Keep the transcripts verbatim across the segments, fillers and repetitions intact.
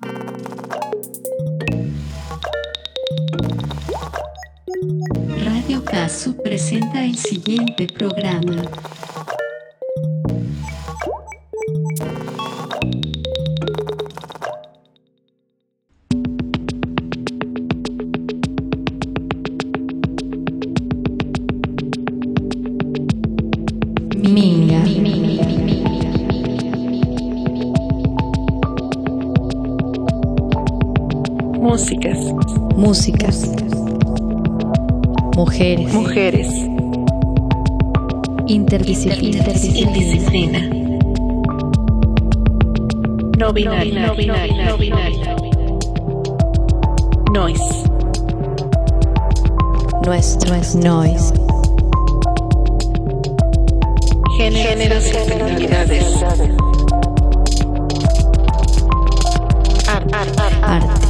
Radio Casu presenta el siguiente programa. Minga. Músicas. Músicas. Mujeres. Mujeres. Interdisciplina. Indisciplina. No binario. No binario. No binario. Noise. Nuestro es noise. Géneros y sexualidades. Arte.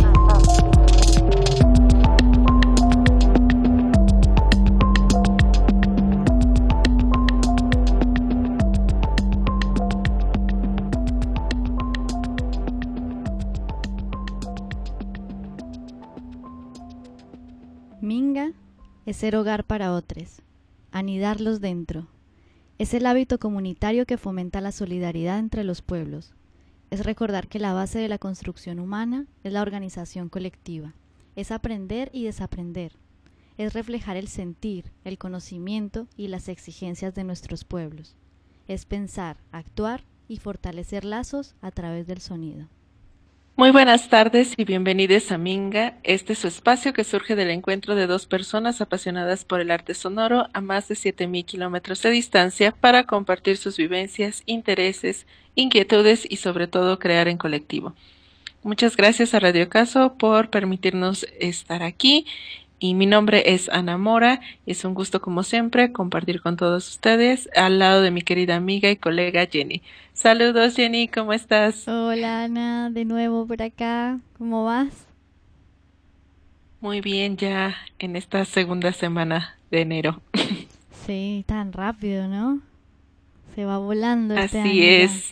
Minga es ser hogar para otros, anidarlos dentro. Es el hábito comunitario que fomenta la solidaridad entre los pueblos. Es recordar que la base de la construcción humana es la organización colectiva. Es aprender y desaprender. Es reflejar el sentir, el conocimiento y las exigencias de nuestros pueblos. Es pensar, actuar y fortalecer lazos a través del sonido. Muy buenas tardes y bienvenidos a Minga. Este es su espacio que surge del encuentro de dos personas apasionadas por el arte sonoro a más de siete mil kilómetros de distancia para compartir sus vivencias, intereses, inquietudes y sobre todo crear en colectivo. Muchas gracias a Radio Caso por permitirnos estar aquí. Y mi nombre es Ana Mora, es un gusto como siempre compartir con todos ustedes al lado de mi querida amiga y colega Jenny. Saludos Jenny, ¿cómo estás? Hola Ana, de nuevo por acá, ¿cómo vas? Muy bien, ya en esta segunda semana de enero. Sí, tan rápido, ¿no? Se va volando este año. Así es.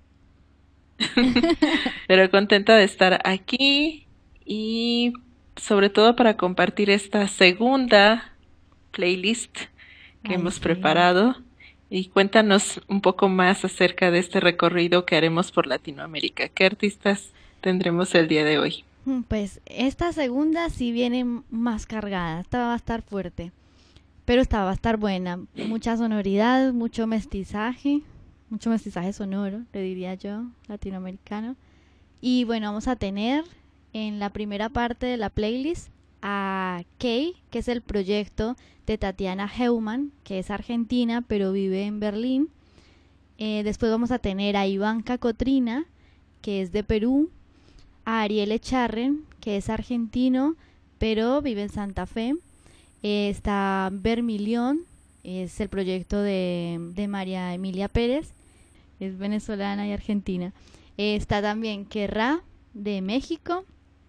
Pero contenta de estar aquí y sobre todo para compartir esta segunda playlist que Ay, hemos sí. preparado. Y cuéntanos un poco más acerca de este recorrido que haremos por Latinoamérica. ¿Qué artistas tendremos el día de hoy? Pues esta segunda sí viene más cargada, esta va a estar fuerte, pero esta va a estar buena. Mucha sonoridad, mucho mestizaje, mucho mestizaje sonoro, le diría yo, latinoamericano. Y bueno, vamos a tener en la primera parte de la playlist a Kay, que es el proyecto de Tatiana Heumann, que es argentina pero vive en Berlín. Eh, después vamos a tener a Ivanka Cotrina, que es de Perú, a Ariel Echarren, que es argentino pero vive en Santa Fe. Eh, está Vermilion, es el proyecto de, de María Emilia Pérez, es venezolana y argentina. Eh, está también Querrá, de México.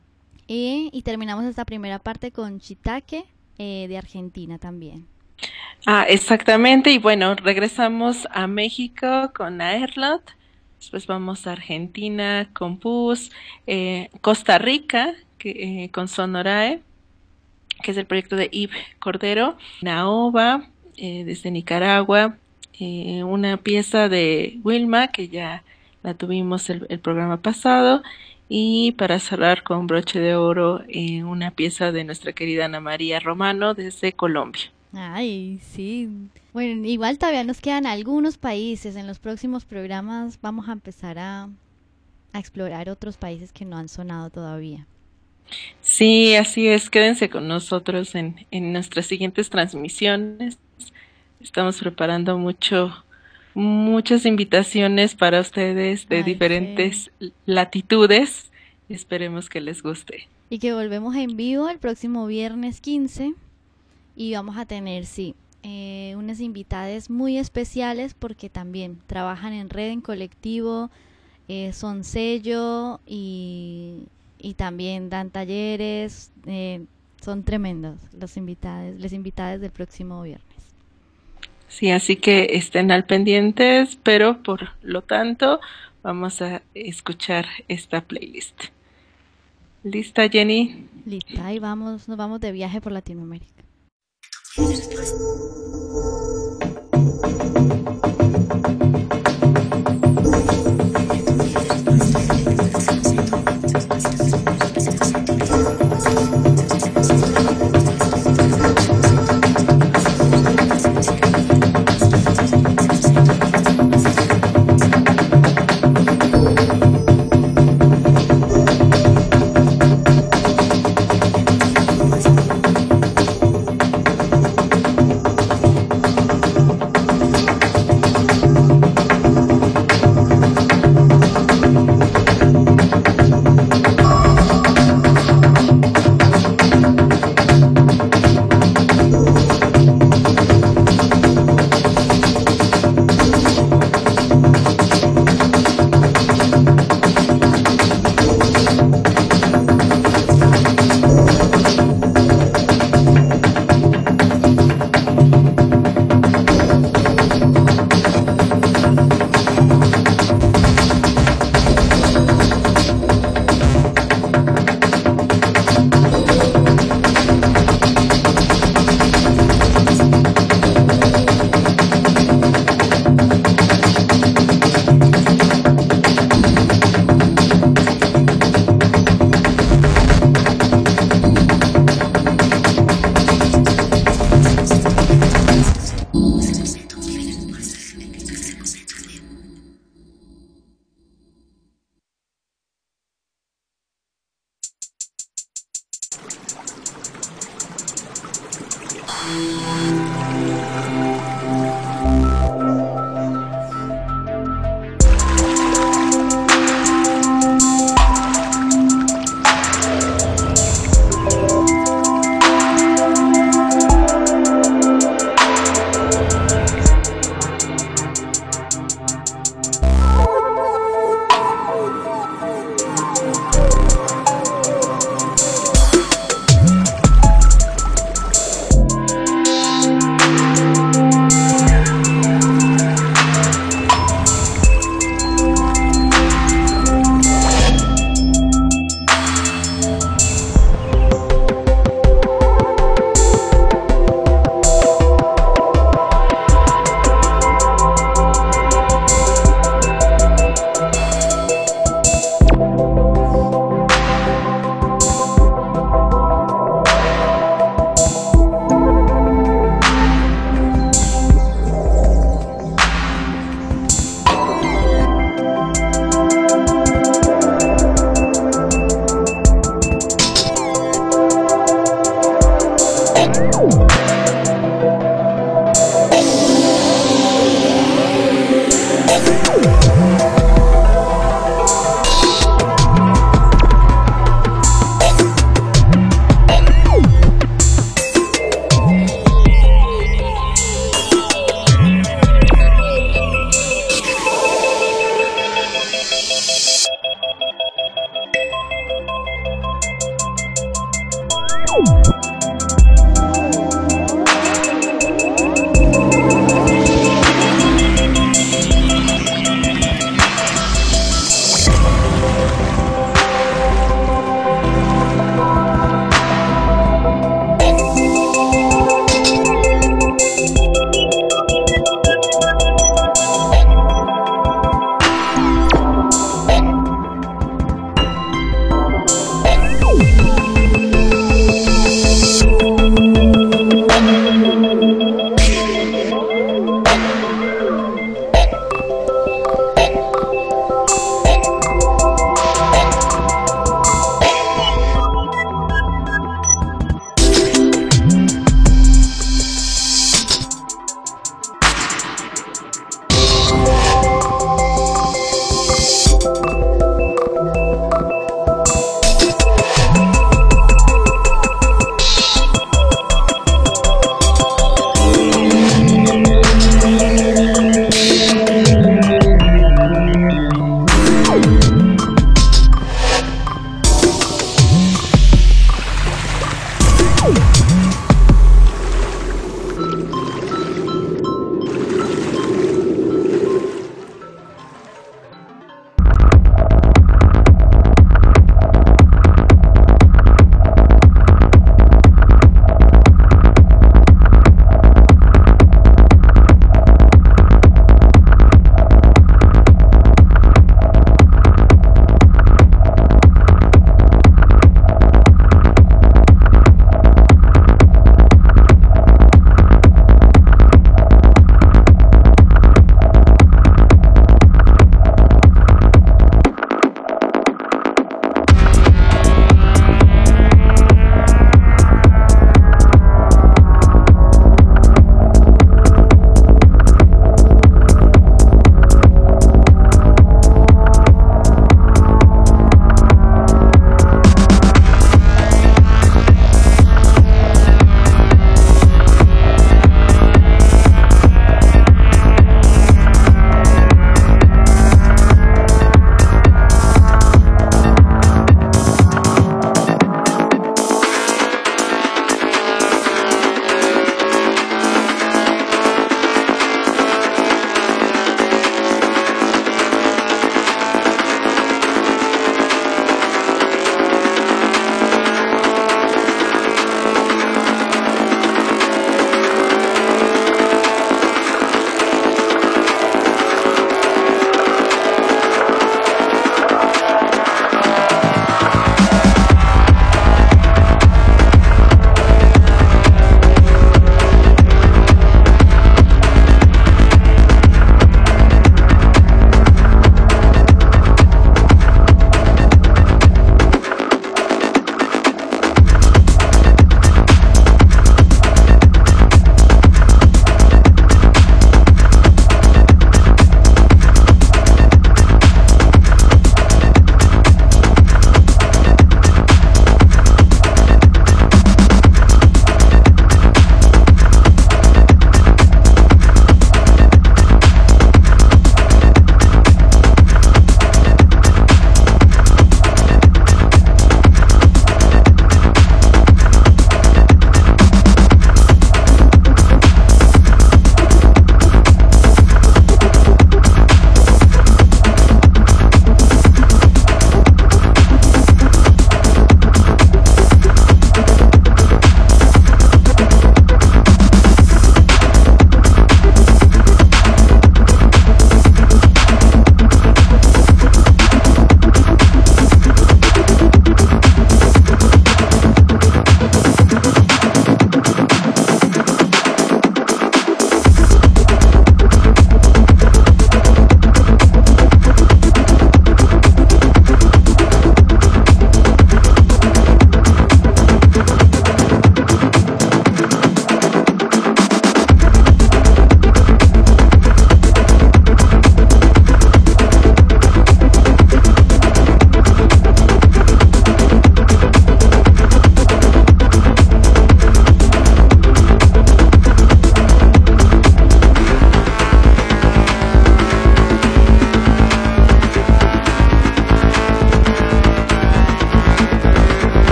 Eh, y terminamos esta primera parte con Chitaque, eh, de Argentina también. Ah, exactamente. Y bueno, regresamos a México con Aerlot. Después vamos a Argentina con Pus. Eh, Costa Rica que, eh, con Sonorae, que es el proyecto de Yves Cordero. Naoba, eh, desde Nicaragua. Eh, una pieza de Wilma, que ya la tuvimos el, el programa pasado. Y para cerrar con broche de oro, eh, una pieza de nuestra querida Ana María Romano desde Colombia. Ay, sí. Bueno, igual todavía nos quedan algunos países. En los próximos programas vamos a empezar a, a explorar otros países que no han sonado todavía. Sí, así es. Quédense con nosotros en, en nuestras siguientes transmisiones. Estamos preparando mucho, muchas invitaciones para ustedes de Ay, diferentes sí. latitudes. Esperemos que les guste. Y que volvemos en vivo el próximo viernes quince. Y vamos a tener, sí, eh, unas invitadas muy especiales porque también trabajan en red, en colectivo, eh, son sello y, y también dan talleres. Eh, son tremendos los invitados, las invitadas del próximo viernes. Sí, así que estén al pendientes, pero por lo tanto vamos a escuchar esta playlist. ¿Lista, Jenny? Lista, ahí vamos, nos vamos de viaje por Latinoamérica.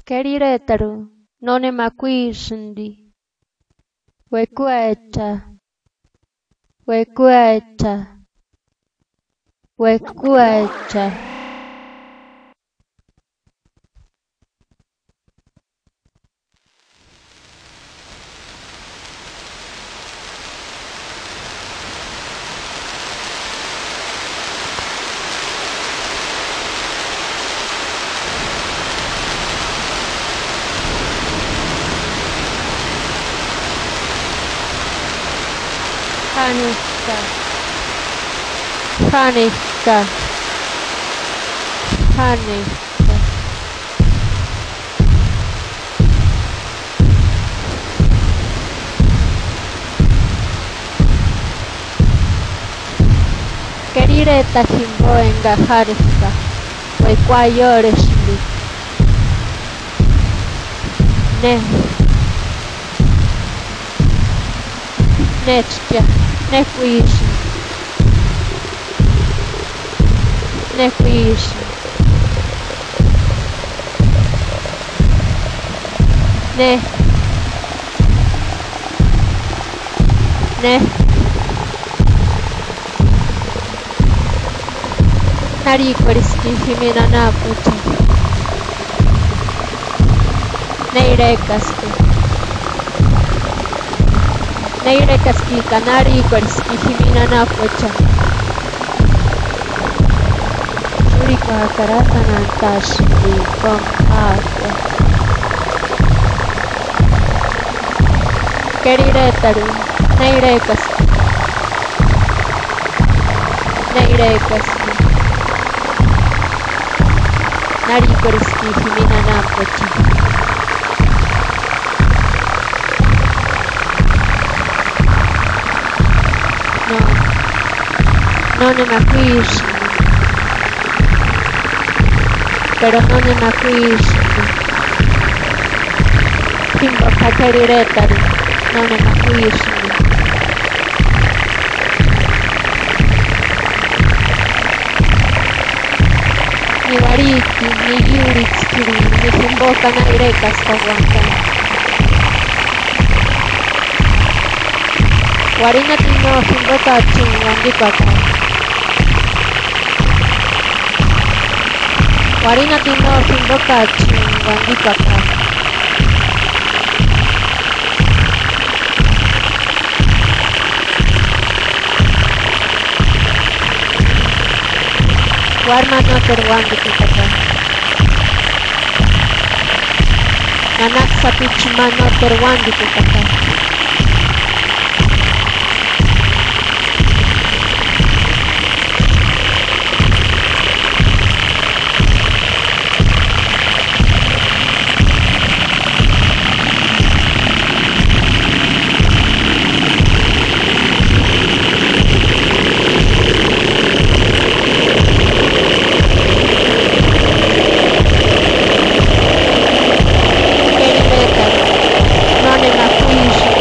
Querirétaro, none maquishndi. Wekuecha, wekuecha, wekuecha. Hanukkah, Hanukkah, Hanukkah. Querireta jimbo enga Hanukkah, wekuayoreshli. Ne. Nechja, nekuishi, nekuishi, ne, ne, narikoriski himina napucha, neirekaski. Neire kaski kanari kwarski himina na pocha. Shurika karata nantashi kom ate. Keriretaru, neire kaski. Neire kaski. Nari kwarski himina na pocha. Non ne m'acquisti, però non ne m'acquisti. Timbo kakeriretari, non ne m'acquisti. Ni variti, ni yuritskiri, ni timboka na irekas kaguantana. Warina tino timboka chun wandikata. Warina tino timboka chun wandikata. Warma no terwandikata. Nanak sapichma no terwandikata. Non è una quiche.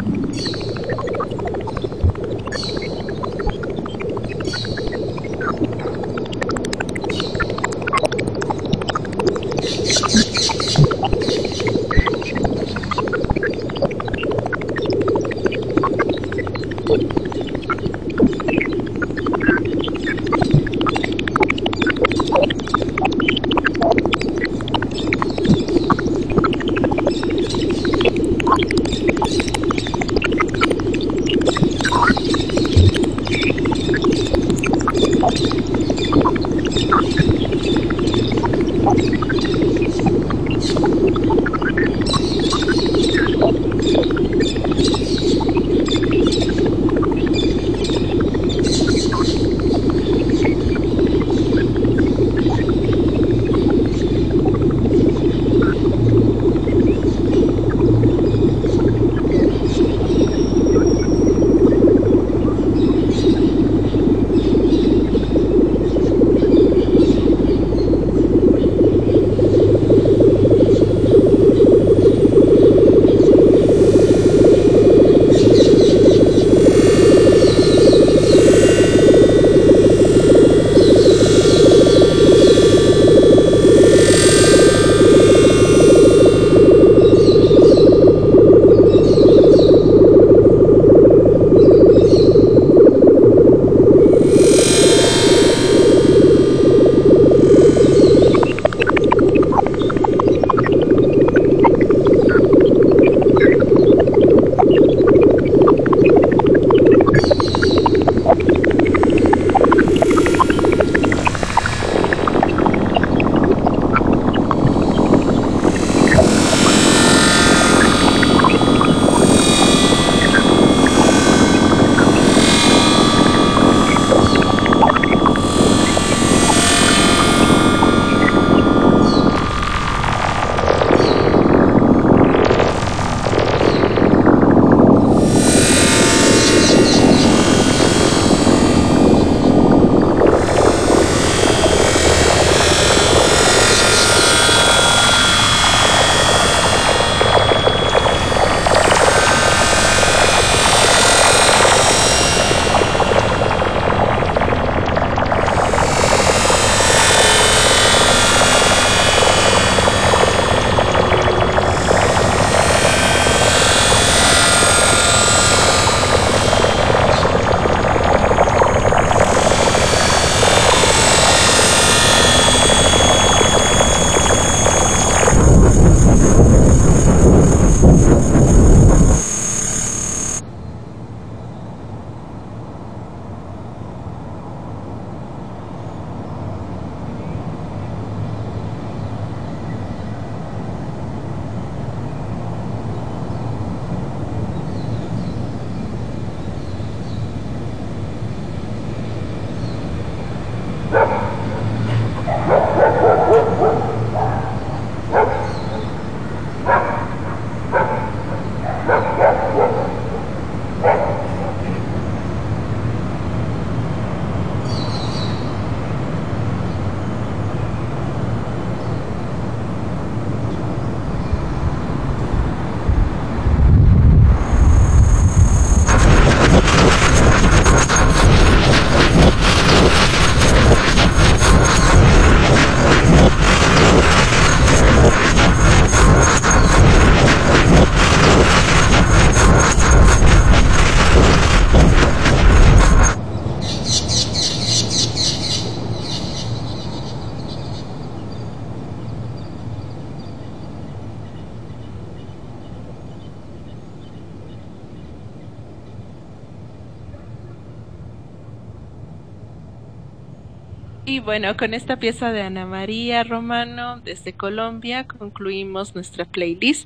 Y bueno, con esta pieza de Ana María Romano desde Colombia concluimos nuestra playlist.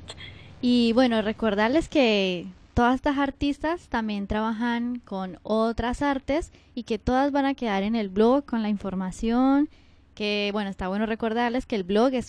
Y bueno, recordarles que todas estas artistas también trabajan con otras artes y que todas van a quedar en el blog con la información. Que bueno, está bueno recordarles que el blog es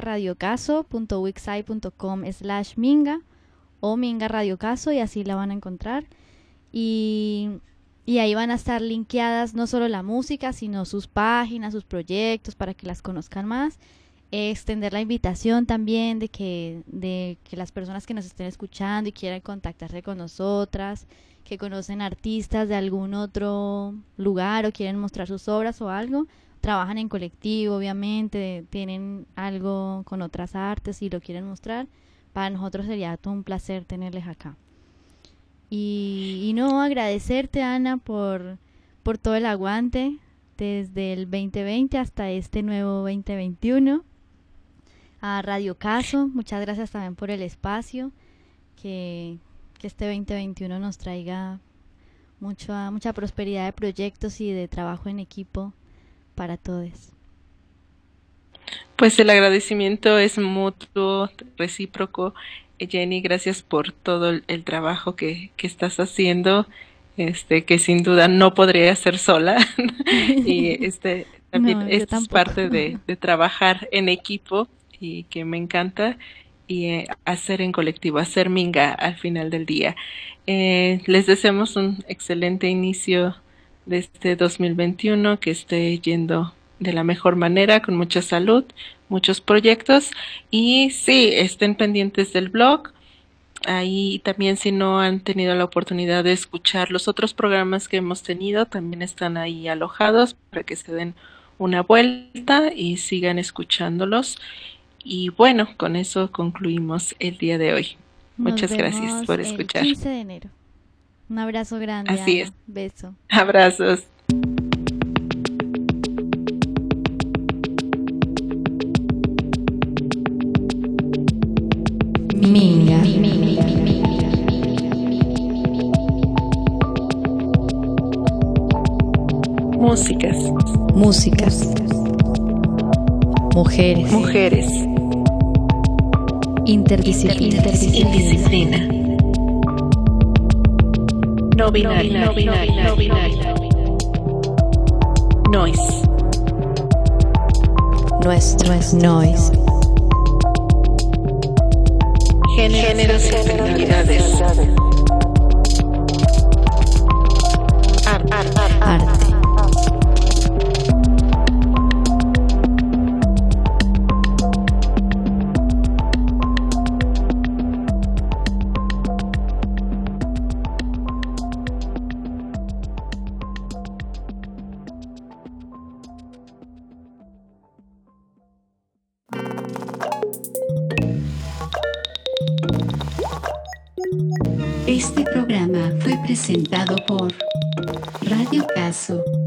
mingaradiocaso.wixsite.com slash minga o Minga Radio Caso, y así la van a encontrar. Y, y ahí van a estar linkeadas no solo la música, sino sus páginas, sus proyectos, para que las conozcan más. extender la invitación también de que, de que las personas que nos estén escuchando y quieran contactarse con nosotras, que conocen artistas de algún otro lugar o quieren mostrar sus obras o algo, trabajan en colectivo, obviamente, tienen algo con otras artes y lo quieren mostrar, para nosotros sería todo un placer tenerles acá. Y, y no, agradecerte, Ana, por, por todo el aguante desde el veinte veinte hasta este nuevo veinte veintiuno. A Radio Caso, muchas gracias también por el espacio, que, que este veinte veintiuno nos traiga mucha, mucha prosperidad de proyectos y de trabajo en equipo para todos. Pues el agradecimiento es mutuo, recíproco. Jenny, gracias por todo el, el trabajo que, que estás haciendo, este, que sin duda no podría hacer sola. Y este también No, es parte de, de trabajar en equipo y que me encanta, y eh, hacer en colectivo, hacer minga al final del día. Eh, les deseamos un excelente inicio de este dos mil veintiuno, que esté yendo de la mejor manera, con mucha salud, muchos proyectos, y sí, estén pendientes del blog. Ahí también, si no han tenido la oportunidad de escuchar los otros programas que hemos tenido, también están ahí alojados para que se den una vuelta y sigan escuchándolos. Y bueno, con eso concluimos el día de hoy. Nos Muchas gracias por escuchar. El quince de enero. Un abrazo grande. Así Ana. es. Beso. Abrazos. Minga. Músicas. Músicas. Mujeres. Mujeres. Interdisciplina. Indisciplina. No binario. No binario. No binario. Noise. Nuestro es noise. Géneros y actividades. Arte. Arte. Este programa fue presentado por Radio Caso.